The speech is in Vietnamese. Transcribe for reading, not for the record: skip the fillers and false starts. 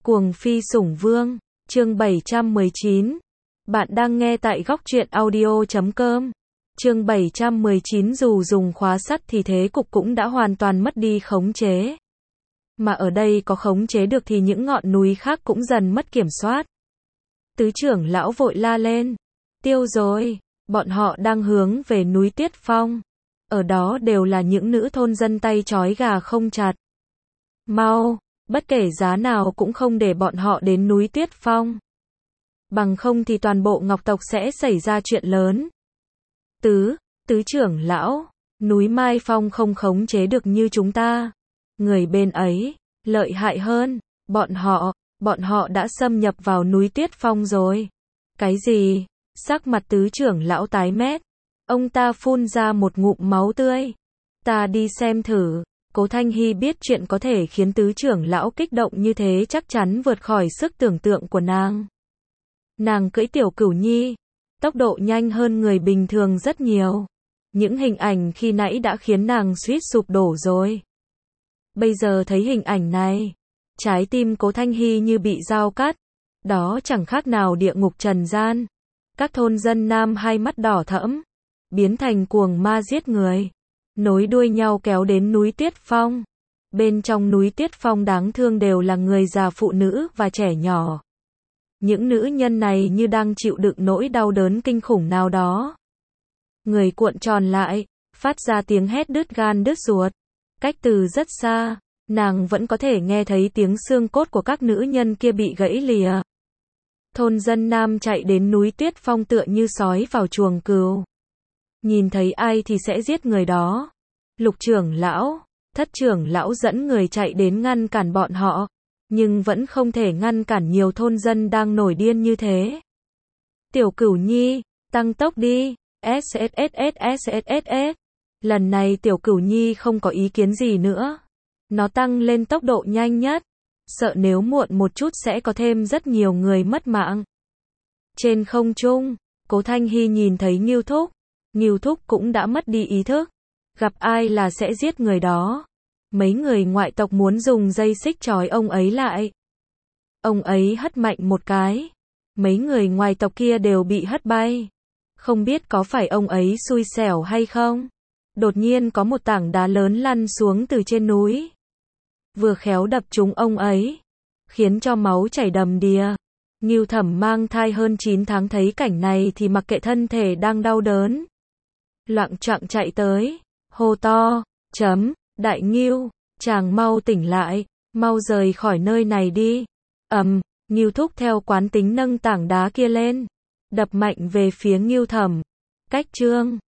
Cuồng phi sủng vương, chương 719. Bạn đang nghe tại góc truyện audio.com. Chương 719 dù dùng khóa sắt thì thế cục cũng đã hoàn toàn mất đi khống chế. Mà ở đây có khống chế được thì những ngọn núi khác cũng dần mất kiểm soát. Tứ trưởng lão vội la lên. Tiêu rồi, bọn họ đang hướng về núi Tiết Phong. Ở đó đều là những nữ thôn dân tay trói gà không chặt. Mau, bất kể giá nào cũng không để bọn họ đến núi Tiết Phong. Bằng không thì toàn bộ Ngọc tộc sẽ xảy ra chuyện lớn. Tứ trưởng lão, núi Mai Phong không khống chế được như chúng ta. Người bên ấy, lợi hại hơn, bọn họ đã xâm nhập vào núi Tiết Phong rồi. Cái gì? Sắc mặt tứ trưởng lão tái mét. Ông ta phun ra một ngụm máu tươi. Ta đi xem thử. Cố Thanh Hy biết chuyện có thể khiến tứ trưởng lão kích động như thế chắc chắn vượt khỏi sức tưởng tượng của nàng. Nàng cưỡi tiểu cửu nhi, tốc độ nhanh hơn người bình thường rất nhiều. Những hình ảnh khi nãy đã khiến nàng suýt sụp đổ rồi. Bây giờ thấy hình ảnh này, trái tim Cố Thanh Hy như bị dao cắt. Đó chẳng khác nào địa ngục trần gian. Các thôn dân nam hai mắt đỏ thẫm, biến thành cuồng ma giết người, nối đuôi nhau kéo đến núi Tiết Phong. Bên trong núi Tiết Phong đáng thương đều là người già, phụ nữ và trẻ nhỏ. Những nữ nhân này như đang chịu đựng nỗi đau đớn kinh khủng nào đó. Người cuộn tròn lại, phát ra tiếng hét đứt gan đứt ruột. Cách từ rất xa, nàng vẫn có thể nghe thấy tiếng xương cốt của các nữ nhân kia bị gãy lìa. Thôn dân nam chạy đến núi Tiết Phong tựa như sói vào chuồng cừu. Nhìn thấy ai thì sẽ giết người đó. Lục trưởng lão, Thất trưởng lão dẫn người chạy đến ngăn cản bọn họ, nhưng vẫn không thể ngăn cản nhiều thôn dân đang nổi điên như thế. Tiểu Cửu Nhi, tăng tốc đi, SSSSSSS. Lần này Tiểu Cửu Nhi không có ý kiến gì nữa. Nó tăng lên tốc độ nhanh nhất, sợ nếu muộn một chút sẽ có thêm rất nhiều người mất mạng. Trên không trung, Cố Thanh Hy nhìn thấy Ngưu Thúc cũng đã mất đi ý thức. Gặp ai là sẽ giết người đó. Mấy người ngoại tộc muốn dùng dây xích trói ông ấy lại. Ông ấy hất mạnh một cái. Mấy người ngoài tộc kia đều bị hất bay. Không biết có phải ông ấy xui xẻo hay không? Đột nhiên có một tảng đá lớn lăn xuống từ trên núi. Vừa khéo đập trúng ông ấy, khiến cho máu chảy đầm đìa. Ngưu Thẩm mang thai hơn 9 tháng thấy cảnh này thì mặc kệ thân thể đang đau đớn, loạng choạng chạy tới, hô to, Đại Ngưu, chàng mau tỉnh lại, mau rời khỏi nơi này đi. Ngưu Thúc theo quán tính nâng tảng đá kia lên, đập mạnh về phía Ngưu Thẩm. Cách chương